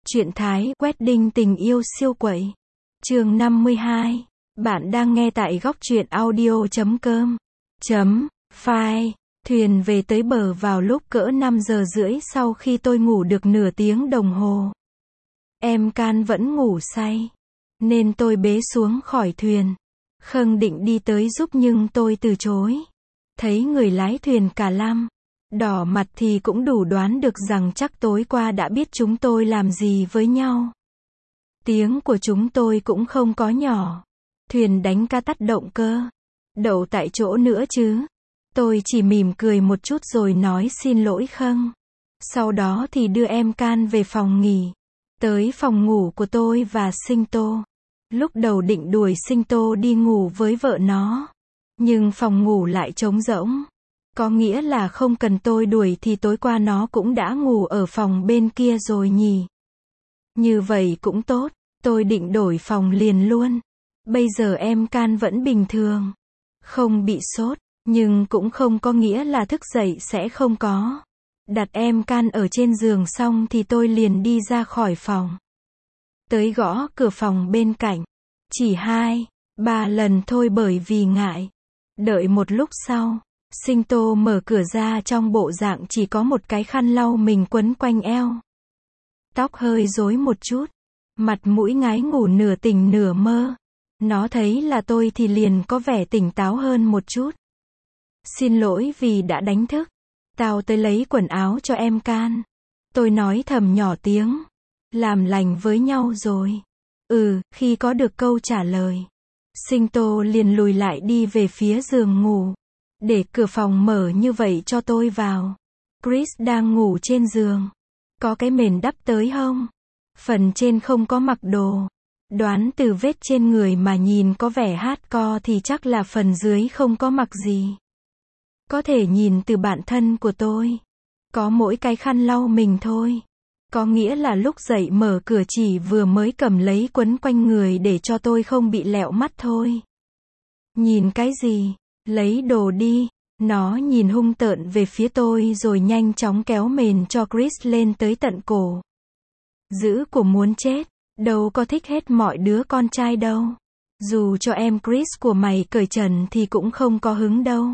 Truyện Thái Wedding tình yêu siêu quậy. Chương 52. Bạn đang nghe tại góc truyện audio.com. File. Thuyền về tới bờ vào lúc cỡ 5 giờ rưỡi sau khi tôi ngủ được nửa tiếng đồng hồ. Em Can vẫn ngủ say, nên tôi bế xuống khỏi thuyền. Khâng định đi tới giúp nhưng tôi từ chối. Thấy người lái thuyền cả lăm đỏ mặt thì cũng đủ đoán được rằng chắc tối qua đã biết chúng tôi làm gì với nhau. Tiếng của chúng tôi cũng không có nhỏ. Thuyền đánh ca tắt động cơ. Đậu tại chỗ nữa chứ. Tôi chỉ mỉm cười một chút rồi nói xin lỗi Khâng. Sau đó thì đưa em Can về phòng nghỉ. Tới phòng ngủ của tôi và Sinh Tô. Lúc đầu định đuổi Sinh Tô đi ngủ với vợ nó. Nhưng phòng ngủ lại trống rỗng. Có nghĩa là không cần tôi đuổi thì tối qua nó cũng đã ngủ ở phòng bên kia rồi nhỉ. Như vậy cũng tốt, tôi định đổi phòng liền luôn. Bây giờ em Can vẫn bình thường. Không bị sốt, nhưng cũng không có nghĩa là thức dậy sẽ không có. Đặt em Can ở trên giường xong thì tôi liền đi ra khỏi phòng. Tới gõ cửa phòng bên cạnh. Chỉ 2-3 lần thôi bởi vì ngại. Đợi một lúc sau. Sinh Tô mở cửa ra trong bộ dạng chỉ có một cái khăn lau mình quấn quanh eo. Tóc hơi rối một chút. Mặt mũi ngái ngủ nửa tỉnh nửa mơ. Nó thấy là tôi thì liền có vẻ tỉnh táo hơn một chút. Xin lỗi vì đã đánh thức. Tao tới lấy quần áo cho em Can. Tôi nói thầm nhỏ tiếng. Làm lành với nhau rồi. Khi có được câu trả lời. Sinh Tô liền lùi lại đi về phía giường ngủ. Để cửa phòng mở như vậy cho tôi vào. Chris đang ngủ trên giường. Có cái mền đắp tới hông. Phần trên không có mặc đồ. Đoán từ vết trên người mà nhìn có vẻ hardcore thì chắc là phần dưới không có mặc gì. Có thể nhìn từ bản thân của tôi. Có mỗi cái khăn lau mình thôi. Có nghĩa là lúc dậy mở cửa chỉ vừa mới cầm lấy quấn quanh người để cho tôi không bị lẹo mắt thôi. Nhìn cái gì? Lấy đồ đi. Nó nhìn hung tợn về phía tôi rồi nhanh chóng kéo mền cho Chris lên tới tận cổ. Dữ của muốn chết. Đâu có thích hết mọi đứa con trai đâu. Dù cho em Chris của mày cởi trần thì cũng không có hứng đâu.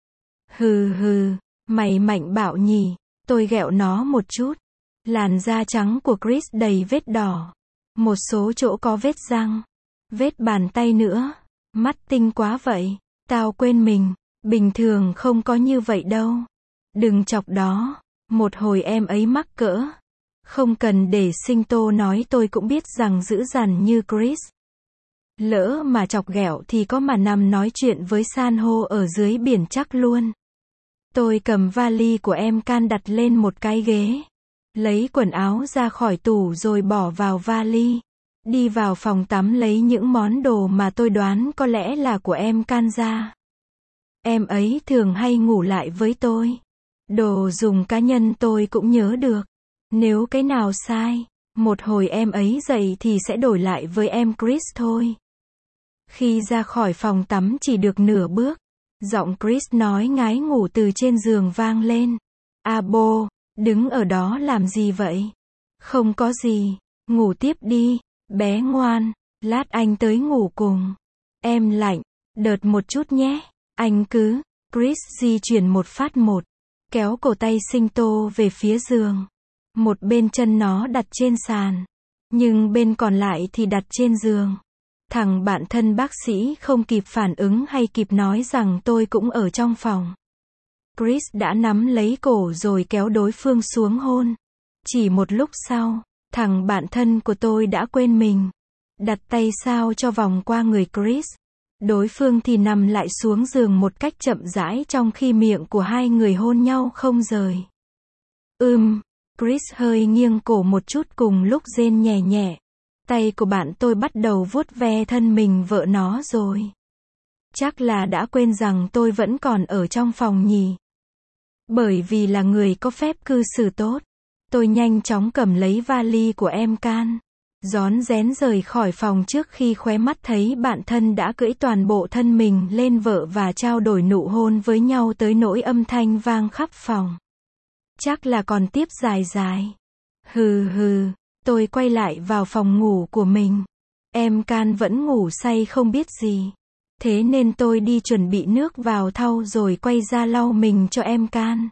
Hừ, mày mạnh bạo nhỉ. Tôi ghẹo nó một chút. Làn da trắng của Chris đầy vết đỏ. Một số chỗ có vết răng. Vết bàn tay nữa. Mắt tinh quá vậy. Tao quên mình. Bình thường không có như vậy đâu. Đừng chọc đó. Một hồi em ấy mắc cỡ. Không cần để Sinh Tô nói tôi cũng biết rằng dữ dằn như Chris. Lỡ mà chọc ghẹo thì có mà nằm nói chuyện với san hô ở dưới biển chắc luôn. Tôi cầm vali của em Can đặt lên một cái ghế. Lấy quần áo ra khỏi tủ rồi bỏ vào vali. Đi vào phòng tắm lấy những món đồ mà tôi đoán có lẽ là của em Can ra. Em ấy thường hay ngủ lại với tôi. Đồ dùng cá nhân tôi cũng nhớ được. Nếu cái nào sai, một hồi em ấy dậy thì sẽ đổi lại với em Chris thôi. Khi ra khỏi phòng tắm chỉ được nửa bước. Giọng Chris nói ngái ngủ từ trên giường vang lên. Abo, đứng ở đó làm gì vậy? Không có gì, ngủ tiếp đi, bé ngoan, lát anh tới ngủ cùng. Em lạnh, đợt một chút nhé, anh cứ. Chris di chuyển một phát một, kéo cổ tay Sinh Tô về phía giường. Một bên chân nó đặt trên sàn, nhưng bên còn lại thì đặt trên giường. Thằng bạn thân bác sĩ không kịp phản ứng hay kịp nói rằng tôi cũng ở trong phòng. Chris đã nắm lấy cổ rồi kéo đối phương xuống hôn. Chỉ một lúc sau, thằng bạn thân của tôi đã quên mình. Đặt tay sao cho vòng qua người Chris. Đối phương thì nằm lại xuống giường một cách chậm rãi trong khi miệng của hai người hôn nhau không rời. Chris hơi nghiêng cổ một chút cùng lúc rên nhẹ nhẹ. Tay của bạn tôi bắt đầu vuốt ve thân mình vợ nó rồi. Chắc là đã quên rằng tôi vẫn còn ở trong phòng nhỉ. Bởi vì là người có phép cư xử tốt. Tôi nhanh chóng cầm lấy vali của em Can. Rón rén rời khỏi phòng trước khi khóe mắt thấy bạn thân đã cưỡi toàn bộ thân mình lên vợ và trao đổi nụ hôn với nhau tới nỗi âm thanh vang khắp phòng. Chắc là còn tiếp dài dài. Tôi quay lại vào phòng ngủ của mình. Em Can vẫn ngủ say không biết gì. Thế nên tôi đi chuẩn bị nước vào thau rồi quay ra lau mình cho em Can.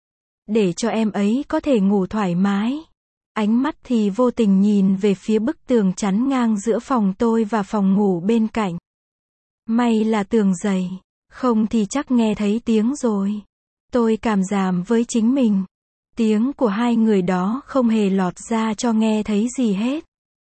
Để cho em ấy có thể ngủ thoải mái. Ánh mắt thì vô tình nhìn về phía bức tường chắn ngang giữa phòng tôi và phòng ngủ bên cạnh. May là tường dày, không thì chắc nghe thấy tiếng rồi. Tôi cảm giảm với chính mình. Tiếng của hai người đó không hề lọt ra cho nghe thấy gì hết.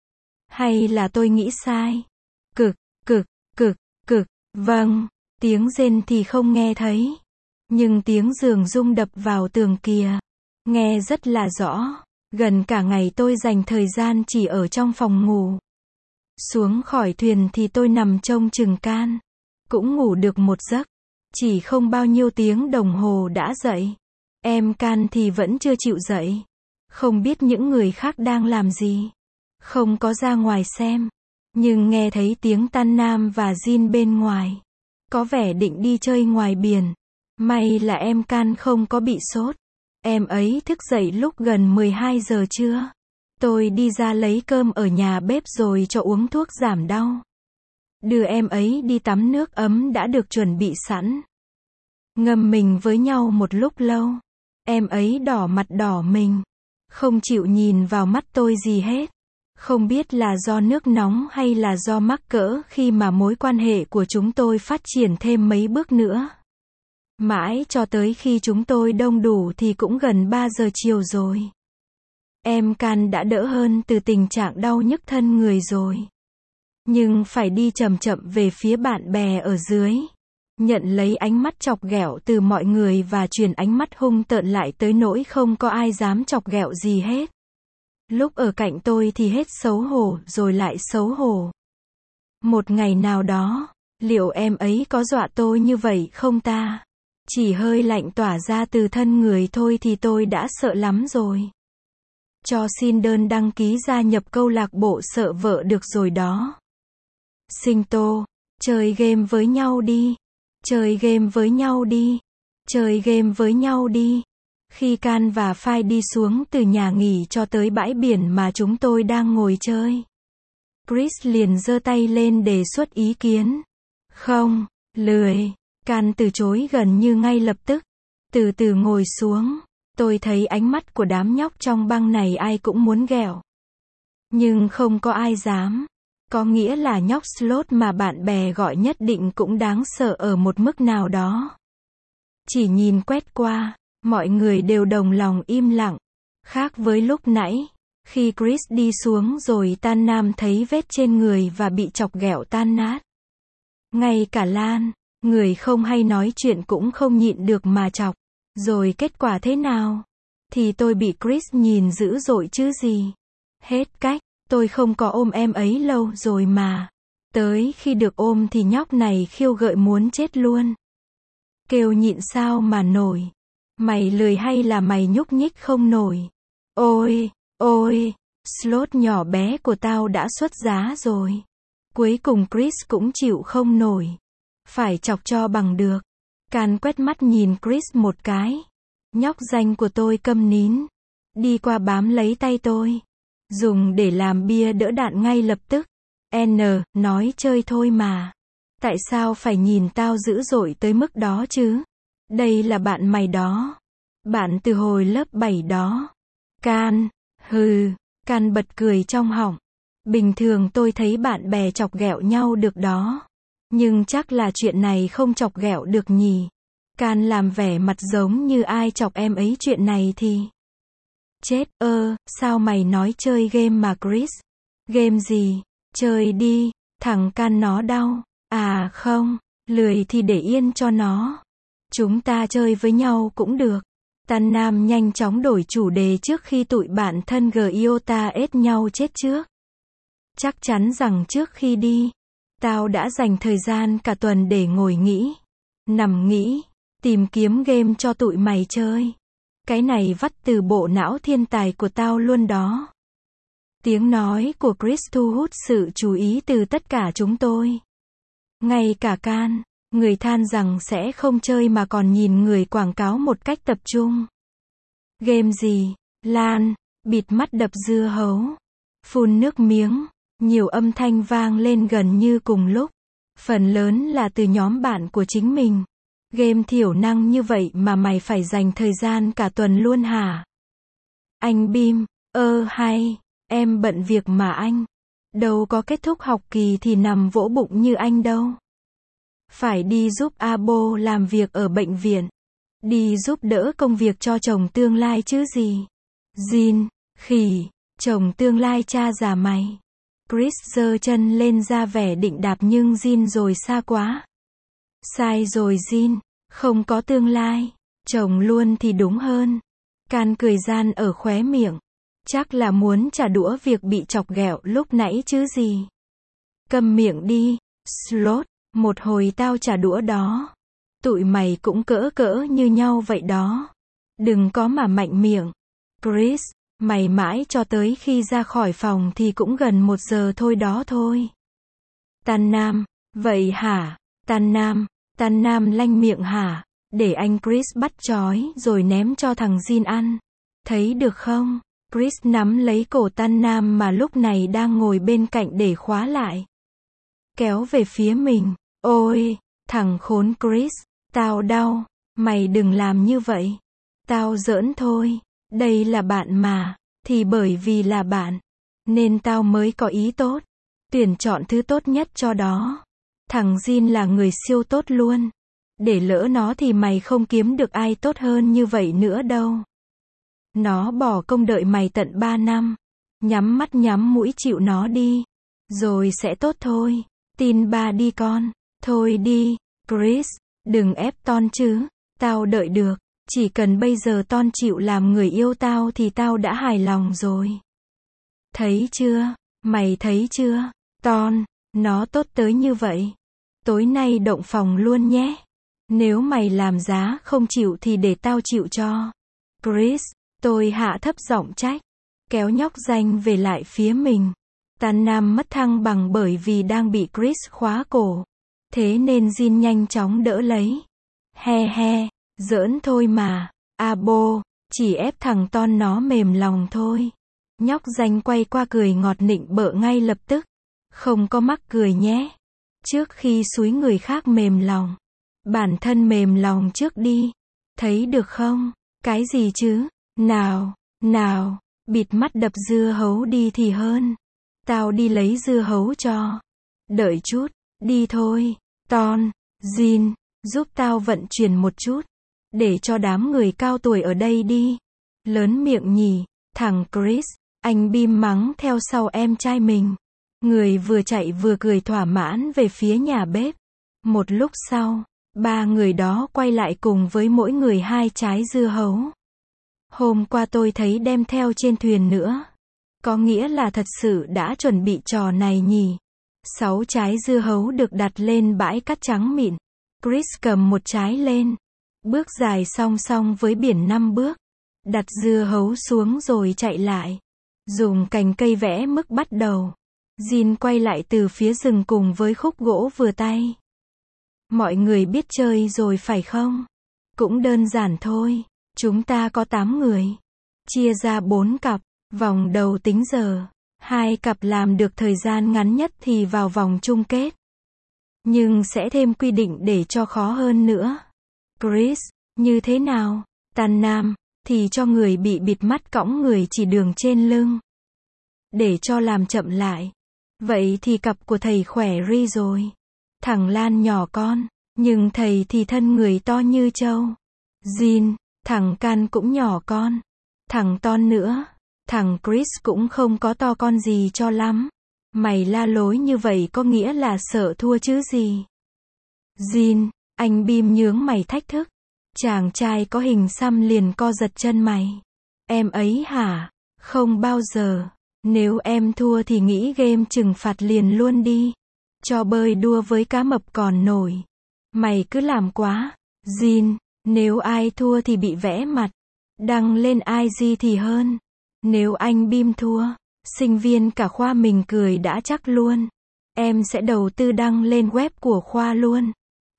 Hay là tôi nghĩ sai? Cực, cực, cực, cực, vâng, tiếng rên thì không nghe thấy. Nhưng tiếng giường rung đập vào tường kìa, nghe rất là rõ. Gần cả ngày tôi dành thời gian chỉ ở trong phòng ngủ. Xuống khỏi thuyền thì tôi nằm trông chừng Can. Cũng ngủ được một giấc. Chỉ không bao nhiêu tiếng đồng hồ đã dậy. Em Can thì vẫn chưa chịu dậy. Không biết những người khác đang làm gì. Không có ra ngoài xem. Nhưng nghe thấy tiếng Tan Nam và Jin bên ngoài. Có vẻ định đi chơi ngoài biển. May là em Can không có bị sốt. Em ấy thức dậy lúc gần 12 giờ trưa. Tôi đi ra lấy cơm ở nhà bếp rồi cho uống thuốc giảm đau. Đưa em ấy đi tắm nước ấm đã được chuẩn bị sẵn. Ngâm mình với nhau một lúc lâu. Em ấy đỏ mặt đỏ mình. Không chịu nhìn vào mắt tôi gì hết. Không biết là do nước nóng hay là do mắc cỡ khi mà mối quan hệ của chúng tôi phát triển thêm mấy bước nữa. Mãi cho tới khi chúng tôi đông đủ thì cũng gần 3 giờ chiều rồi. Em Can đã đỡ hơn từ tình trạng đau nhức thân người rồi. Nhưng phải đi chậm chậm về phía bạn bè ở dưới. Nhận lấy ánh mắt chọc ghẹo từ mọi người và truyền ánh mắt hung tợn lại tới nỗi không có ai dám chọc ghẹo gì hết. Lúc ở cạnh tôi thì hết xấu hổ rồi lại xấu hổ. Một ngày nào đó, liệu em ấy có dọa tôi như vậy không ta? Chỉ hơi lạnh tỏa ra từ thân người thôi thì tôi đã sợ lắm rồi. Cho xin đơn đăng ký gia nhập câu lạc bộ sợ vợ được rồi đó. Sinh Tô, chơi game với nhau đi. Chơi game với nhau đi. Chơi game với nhau đi. Khi Can và Phai đi xuống từ nhà nghỉ cho tới bãi biển mà chúng tôi đang ngồi chơi, Chris liền giơ tay lên đề xuất ý kiến. Không, lười. Can từ chối gần như ngay lập tức. Từ từ ngồi xuống. Tôi thấy ánh mắt của đám nhóc trong băng này ai cũng muốn ghẹo. Nhưng không có ai dám. Có nghĩa là nhóc slot mà bạn bè gọi nhất định cũng đáng sợ ở một mức nào đó. Chỉ nhìn quét qua, mọi người đều đồng lòng im lặng. Khác với lúc nãy, khi Chris đi xuống rồi Tan Nam thấy vết trên người và bị chọc ghẹo tan nát. Ngay cả Lan, người không hay nói chuyện cũng không nhịn được mà chọc. Rồi kết quả thế nào? Thì tôi bị Chris nhìn dữ dội chứ gì. Hết cách, tôi không có ôm em ấy lâu rồi mà. Tới khi được ôm thì nhóc này khiêu gợi muốn chết luôn. Kêu nhịn sao mà nổi. Mày lười hay là mày nhúc nhích không nổi? Ôi, ôi, slot nhỏ bé của tao đã xuất giá rồi. Cuối cùng Chris cũng chịu không nổi. Phải chọc cho bằng được. Can quét mắt nhìn Chris một cái. Nhóc danh của tôi câm nín. Đi qua bám lấy tay tôi. Dùng để làm bia đỡ đạn ngay lập tức. N, nói chơi thôi mà. Tại sao phải nhìn tao dữ dội tới mức đó chứ? Đây là bạn mày đó. Bạn từ hồi lớp 7 đó. Can, hừ, Can bật cười trong họng. Bình thường tôi thấy bạn bè chọc ghẹo nhau được đó. Nhưng chắc là chuyện này không chọc ghẹo được nhỉ. Can làm vẻ mặt giống như ai chọc em ấy chuyện này thì. Chết sao mày nói chơi game mà Chris? Game gì? Chơi đi, thằng Can nó đau. À không, lười thì để yên cho nó. Chúng ta chơi với nhau cũng được. Tan Nam nhanh chóng đổi chủ đề trước khi tụi bạn thân Giota ết nhau chết trước. Chắc chắn rằng trước khi đi, tao đã dành thời gian cả tuần để ngồi nghĩ, nằm nghĩ, tìm kiếm game cho tụi mày chơi. Cái này vắt từ bộ não thiên tài của tao luôn đó. Tiếng nói của Chris thu hút sự chú ý từ tất cả chúng tôi. Ngay cả Can, người than rằng sẽ không chơi mà còn nhìn người quảng cáo một cách tập trung. Game gì? Lan, bịt mắt đập dưa hấu. phun nước miếng, nhiều âm thanh vang lên gần như cùng lúc. Phần lớn là từ nhóm bạn của chính mình. Game thiểu năng như vậy mà mày phải dành thời gian cả tuần luôn hả? Anh Bim, hay, em bận việc mà anh. Đâu có kết thúc học kỳ thì nằm vỗ bụng như anh đâu. Phải đi giúp Abo làm việc ở bệnh viện. Đi giúp đỡ công việc cho chồng tương lai chứ gì. Jin, khỉ, chồng tương lai cha già mày. Chris giơ chân lên ra vẻ định đạp nhưng Jin rồi xa quá. Sai rồi Jin, không có tương lai. Chồng luôn thì đúng hơn. Can cười gian ở khóe miệng. Chắc là muốn trả đũa việc bị chọc ghẹo lúc nãy chứ gì. Câm miệng đi, Slot, một hồi tao trả đũa đó. Tụi mày cũng cỡ cỡ như nhau vậy đó. Đừng có mà mạnh miệng. Chris, mày mãi cho tới khi ra khỏi phòng thì cũng gần 1 giờ thôi đó thôi. Tan Nam, vậy hả? Tan Nam lanh miệng hả? Để anh Chris bắt trói rồi ném cho thằng Jin ăn. Thấy được không? Chris nắm lấy cổ Tan Nam mà lúc này đang ngồi bên cạnh để khóa lại. Kéo về phía mình. Ôi, thằng khốn Chris, tao đau. Mày đừng làm như vậy. Tao giỡn thôi. Đây là bạn mà. Thì bởi vì là bạn, nên tao mới có ý tốt. Tuyển chọn thứ tốt nhất cho đó. Thằng Jin là người siêu tốt luôn. Để lỡ nó thì mày không kiếm được ai tốt hơn như vậy nữa đâu. Nó bỏ công đợi mày tận 3 năm. Nhắm mắt nhắm mũi chịu nó đi. Rồi sẽ tốt thôi. Tin ba đi con. Thôi đi, Chris, đừng ép Ton chứ. Tao đợi được. Chỉ cần bây giờ Ton chịu làm người yêu tao thì tao đã hài lòng rồi. Thấy chưa? Mày thấy chưa? Ton, nó tốt tới như vậy. Tối nay động phòng luôn nhé. Nếu mày làm giá không chịu thì để tao chịu cho. Chris, tôi hạ thấp giọng trách. Kéo nhóc danh về lại phía mình. Tan Nam mất thăng bằng bởi vì đang bị Chris khóa cổ. Thế nên Jin nhanh chóng đỡ lấy. He, giỡn thôi mà. Abo, chỉ ép thằng Ton nó mềm lòng thôi. Nhóc danh quay qua cười ngọt nịnh bợ ngay lập tức. Không có mắc cười nhé. Trước khi xúi người khác mềm lòng. Bản thân mềm lòng trước đi. Thấy được không? Cái gì chứ? Nào, bịt mắt đập dưa hấu đi thì hơn. Tao đi lấy dưa hấu cho. Đợi chút, đi thôi. Ton, Jin, giúp tao vận chuyển một chút. Để cho đám người cao tuổi ở đây đi. Lớn miệng nhỉ, thằng Chris, anh Bim mắng theo sau em trai mình. Người vừa chạy vừa cười thỏa mãn về phía nhà bếp. Một lúc sau, 3 người đó quay lại cùng với mỗi người 2 trái dưa hấu. Hôm qua tôi thấy đem theo trên thuyền nữa. Có nghĩa là thật sự đã chuẩn bị trò này nhỉ. 6 trái dưa hấu được đặt lên bãi cát trắng mịn. Chris cầm một trái lên. Bước dài song song với biển 5 bước. Đặt dưa hấu xuống rồi chạy lại. Dùng cành cây vẽ mức bắt đầu. Jin quay lại từ phía rừng cùng với khúc gỗ vừa tay. Mọi người biết chơi rồi phải không? Cũng đơn giản thôi. Chúng ta có 8 người. Chia ra 4 cặp. Vòng đầu tính giờ. 2 cặp làm được thời gian ngắn nhất thì vào vòng chung kết. Nhưng sẽ thêm quy định để cho khó hơn nữa. Chris, như thế nào? Tan Nam, thì cho người bị bịt mắt cõng người chỉ đường trên lưng. Để cho làm chậm lại. Vậy thì cặp của thầy khỏe ri rồi. Thằng Lan nhỏ con, nhưng thầy thì thân người to như trâu. Jin, thằng Can cũng nhỏ con. Thằng Ton nữa. Thằng Chris cũng không có to con gì cho lắm. Mày la lối như vậy có nghĩa là sợ thua chứ gì. Jin, anh Bim nhướng mày thách thức. Chàng trai có hình xăm liền co giật chân mày. Em ấy hả? Không bao giờ. Nếu em thua thì nghĩ game trừng phạt liền luôn đi. Cho bơi đua với cá mập còn nổi. Mày cứ làm quá. Jin, nếu ai thua thì bị vẽ mặt. Đăng lên IG thì hơn. Nếu anh Bim thua, sinh viên cả khoa mình cười đã chắc luôn. Em sẽ đầu tư đăng lên web của khoa luôn.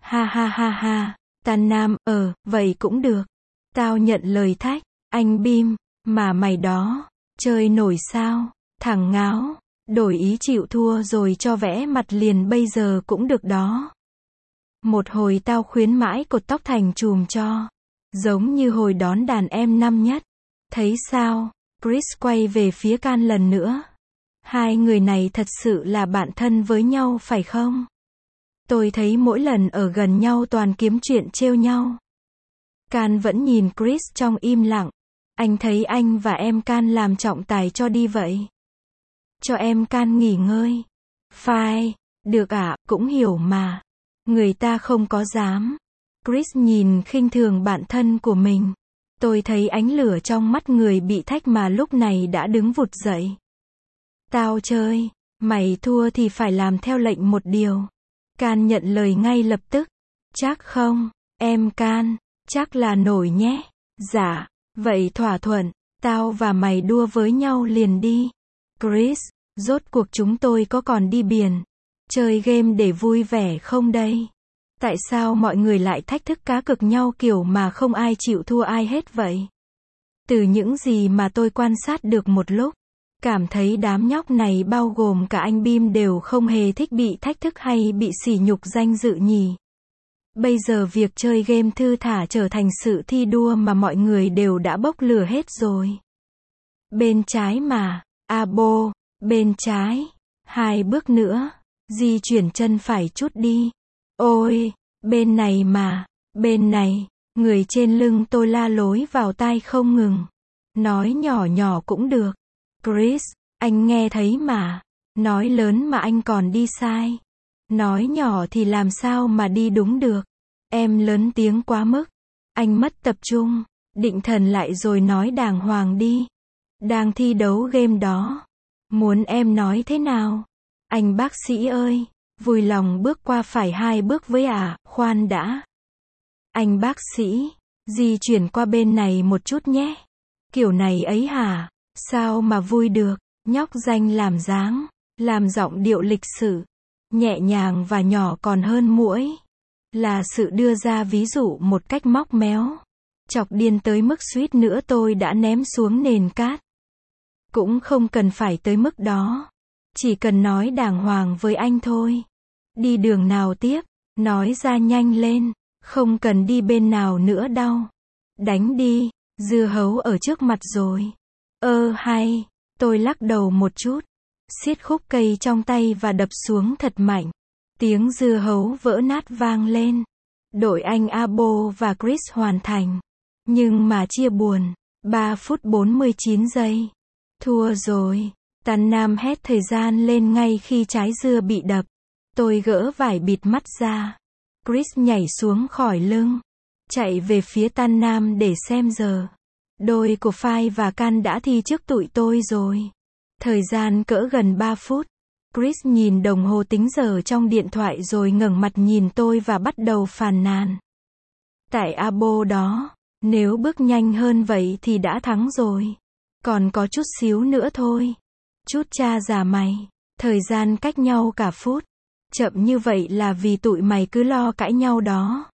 Ha. Tan Nam, vậy cũng được. Tao nhận lời thách. Anh Bim, mà mày đó, chơi nổi sao? Thằng ngáo, đổi ý chịu thua rồi cho vẽ mặt liền bây giờ cũng được đó. Một hồi tao khuyến mãi cột tóc thành chùm cho. Giống như hồi đón đàn em năm nhất. Thấy sao? Chris quay về phía Can lần nữa. Hai người này thật sự là bạn thân với nhau phải không? Tôi thấy mỗi lần ở gần nhau toàn kiếm chuyện trêu nhau. Can vẫn nhìn Chris trong im lặng. Anh thấy anh và em Can làm trọng tài cho đi vậy. Cho em Can nghỉ ngơi. Phải, được ạ, cũng hiểu mà. Người ta không có dám. Chris nhìn khinh thường bạn thân của mình. Tôi thấy ánh lửa trong mắt người bị thách mà lúc này đã đứng vụt dậy. Tao chơi, mày thua thì phải làm theo lệnh một điều. Can nhận lời ngay lập tức. Chắc không, em Can, chắc là nổi nhé. Dạ, vậy thỏa thuận, tao và mày đua với nhau liền đi. Chris, rốt cuộc chúng tôi có còn đi biển, chơi game để vui vẻ không đây? Tại sao mọi người lại thách thức cá cược nhau kiểu mà không ai chịu thua ai hết vậy? Từ những gì mà tôi quan sát được một lúc, cảm thấy đám nhóc này bao gồm cả anh Bim đều không hề thích bị thách thức hay bị sỉ nhục danh dự nhỉ. Bây giờ việc chơi game thư thả trở thành sự thi đua mà mọi người đều đã bốc lửa hết rồi. Bên trái mà, Abo, bên trái, 2 bước nữa, di chuyển chân phải chút đi. Ôi, bên này mà, bên này, người trên lưng tôi la lối vào tai không ngừng. Nói nhỏ nhỏ cũng được. Chris, anh nghe thấy mà. Nói lớn mà anh còn đi sai. Nói nhỏ thì làm sao mà đi đúng được. Em lớn tiếng quá mức. Anh mất tập trung. Định thần lại rồi nói đàng hoàng đi. Đang thi đấu game đó. Muốn em nói thế nào? Anh bác sĩ ơi, vui lòng bước qua phải 2 bước với khoan đã. Anh bác sĩ, di chuyển qua bên này một chút nhé. Kiểu này ấy hả? Sao mà vui được? Nhóc danh làm dáng, làm giọng điệu lịch sự, nhẹ nhàng và nhỏ còn hơn muỗi. Là sự đưa ra ví dụ một cách móc méo. Chọc điên tới mức suýt nữa tôi đã ném xuống nền cát. Cũng không cần phải tới mức đó. Chỉ cần nói đàng hoàng với anh thôi. Đi đường nào tiếp? Nói ra nhanh lên. Không cần đi bên nào nữa đâu. Đánh đi. Dưa hấu ở trước mặt rồi. Hay. Tôi lắc đầu một chút. Siết khúc cây trong tay và đập xuống thật mạnh. Tiếng dưa hấu vỡ nát vang lên. Đội anh Abo và Chris hoàn thành. Nhưng mà chia buồn. 3 phút 49 giây. Thua rồi. Tàn Nam hét thời gian lên ngay khi trái dưa bị đập. Tôi gỡ vải bịt mắt ra. Chris nhảy xuống khỏi lưng. Chạy về phía Tan Nam để xem giờ. Đôi của Phai và Can đã thi trước tụi tôi rồi. Thời gian cỡ gần 3 phút. Chris nhìn đồng hồ tính giờ trong điện thoại rồi ngẩng mặt nhìn tôi và bắt đầu phàn nàn. Tại Abo đó, nếu bước nhanh hơn vậy thì đã thắng rồi. Còn có chút xíu nữa thôi. Chút cha già mày. Thời gian cách nhau cả phút. Chậm như vậy là vì tụi mày cứ lo cãi nhau đó.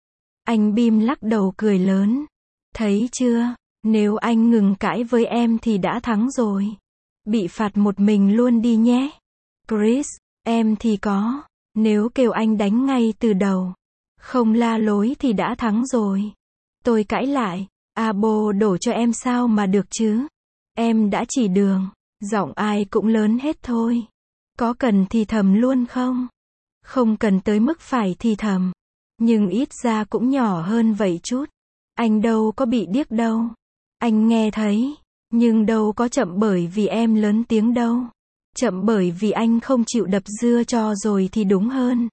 Anh Bim lắc đầu cười lớn. Thấy chưa? Nếu anh ngừng cãi với em thì đã thắng rồi. Bị phạt một mình luôn đi nhé. Chris, em thì có. Nếu kêu anh đánh ngay từ đầu. Không la lối thì đã thắng rồi. Tôi cãi lại. Abo đổ cho em sao mà được chứ? Em đã chỉ đường. Giọng ai cũng lớn hết thôi. Có cần thì thầm luôn không? Không cần tới mức phải thì thầm. Nhưng ít ra cũng nhỏ hơn vậy chút. Anh đâu có bị điếc đâu. Anh nghe thấy. Nhưng đâu có chậm bởi vì em lớn tiếng đâu. Chậm bởi vì anh không chịu đập dưa cho rồi thì đúng hơn.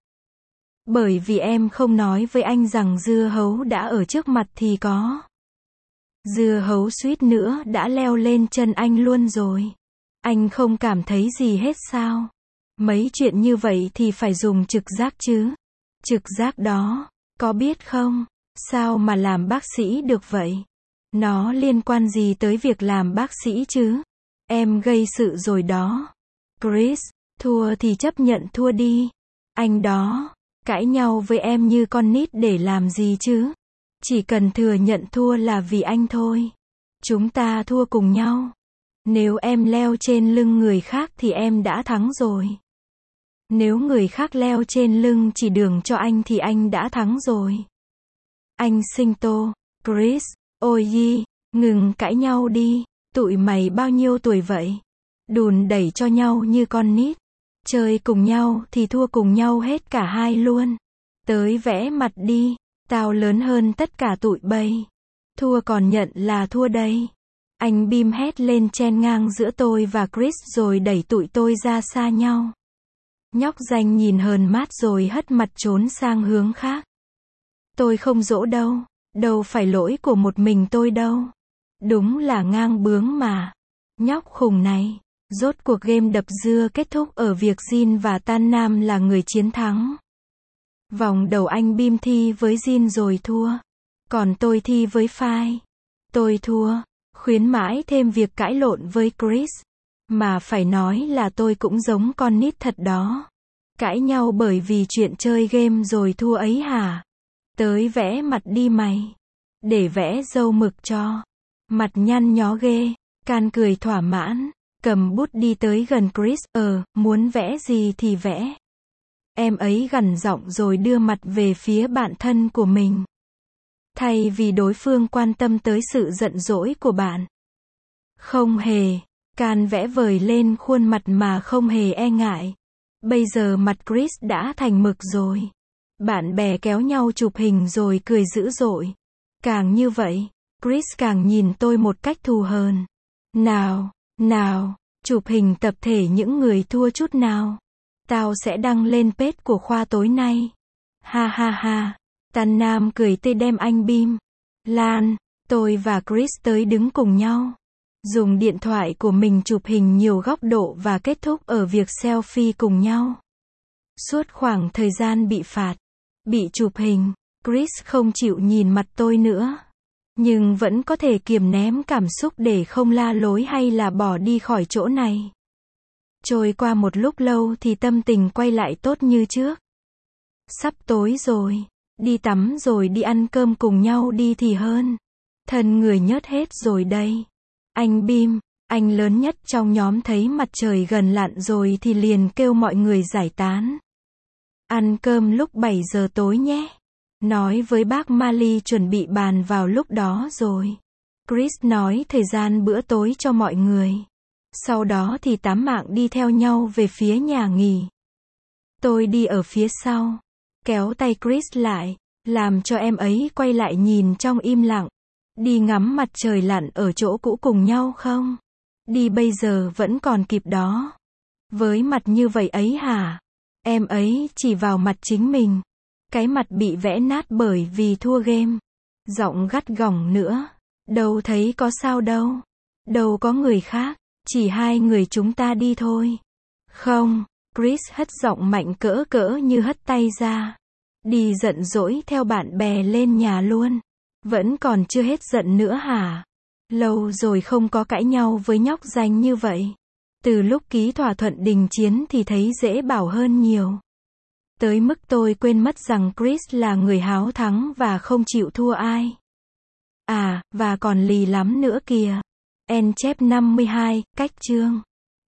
Bởi vì em không nói với anh rằng dưa hấu đã ở trước mặt thì có. Dưa hấu suýt nữa đã leo lên chân anh luôn rồi. Anh không cảm thấy gì hết sao? Mấy chuyện như vậy thì phải dùng trực giác chứ. Trực giác đó, có biết không? Sao mà làm bác sĩ được vậy? Nó liên quan gì tới việc làm bác sĩ chứ? Em gây sự rồi đó. Chris, thua thì chấp nhận thua đi. Anh đó, cãi nhau với em như con nít để làm gì chứ? Chỉ cần thừa nhận thua là vì anh thôi. Chúng ta thua cùng nhau. Nếu em leo trên lưng người khác thì em đã thắng rồi. Nếu người khác leo trên lưng chỉ đường cho anh thì anh đã thắng rồi. Anh sinh Tô, Chris, ôi Yi, ngừng cãi nhau đi. Tụi mày bao nhiêu tuổi vậy? Đùn đẩy cho nhau như con nít. Chơi cùng nhau thì thua cùng nhau hết cả hai luôn. Tới vẽ mặt đi. Tao lớn hơn tất cả tụi bay. Thua còn nhận là thua đây. Anh Bim hét lên chen ngang giữa tôi và Chris rồi đẩy tụi tôi ra xa nhau. Nhóc danh nhìn hờn mát rồi hất mặt trốn sang hướng khác. Tôi không dỗ đâu. Đâu phải lỗi của một mình tôi đâu. Đúng là ngang bướng mà. Nhóc khùng này. Rốt cuộc game đập dưa kết thúc ở việc Jin và Tan Nam là người chiến thắng. Vòng đầu anh Bim thi với Jin rồi thua. Còn tôi thi với Phai. Tôi thua. Khuyến mãi thêm việc cãi lộn với Chris. Mà phải nói là tôi cũng giống con nít thật đó. Cãi nhau bởi vì chuyện chơi game rồi thua ấy hả? Tới vẽ mặt đi mày. Để vẽ dâu mực cho. Mặt nhăn nhó ghê. Can cười thỏa mãn. Cầm bút đi tới gần Chris. Muốn vẽ gì thì vẽ. Em ấy gằn giọng rồi đưa mặt về phía bạn thân của mình. Thay vì đối phương quan tâm tới sự giận dỗi của bạn. Không hề. Can vẽ vời lên khuôn mặt mà không hề e ngại. Bây giờ mặt Chris đã thành mực rồi. Bạn bè kéo nhau chụp hình rồi cười dữ dội. Càng như vậy, Chris càng nhìn tôi một cách thù hờn. Nào, chụp hình tập thể những người thua chút nào. Tao sẽ đăng lên page của khoa tối nay. Ha ha ha. Tan Nam cười tươi đem anh Bim, Lan, tôi và Chris tới đứng cùng nhau. Dùng điện thoại của mình chụp hình nhiều góc độ và kết thúc ở việc selfie cùng nhau. Suốt khoảng thời gian bị phạt, bị chụp hình, Chris không chịu nhìn mặt tôi nữa. Nhưng vẫn có thể kiềm nén cảm xúc để không la lối hay là bỏ đi khỏi chỗ này. Trôi qua một lúc lâu thì tâm tình quay lại tốt như trước. Sắp tối rồi. Đi tắm rồi đi ăn cơm cùng nhau đi thì hơn. Thân người nhớt hết rồi đây. Anh Bim, anh lớn nhất trong nhóm thấy mặt trời gần lặn rồi thì liền kêu mọi người giải tán. Ăn cơm lúc 7 giờ tối nhé. Nói với bác Mali chuẩn bị bàn vào lúc đó rồi. Chris nói thời gian bữa tối cho mọi người. Sau đó thì tám mạng đi theo nhau về phía nhà nghỉ. Tôi đi ở phía sau. Kéo tay Chris lại, làm cho em ấy quay lại nhìn trong im lặng. Đi ngắm mặt trời lặn ở chỗ cũ cùng nhau không? Đi bây giờ vẫn còn kịp đó. Với mặt như vậy ấy hả? Em ấy chỉ vào mặt chính mình. Cái mặt bị vẽ nát bởi vì thua game. Giọng gắt gỏng nữa. Đâu thấy có sao đâu. Đâu có người khác. Chỉ hai người chúng ta đi thôi. Không. Chris hất giọng mạnh cỡ như hất tay ra. Đi giận dỗi theo bạn bè lên nhà luôn. Vẫn còn chưa hết giận nữa hả? Lâu rồi không có cãi nhau với nhóc danh như vậy. Từ lúc ký thỏa thuận đình chiến thì thấy dễ bảo hơn nhiều. Tới mức tôi quên mất rằng Chris là người háo thắng và không chịu thua ai. À, và còn lì lắm nữa kìa. En chép 52, cách chương.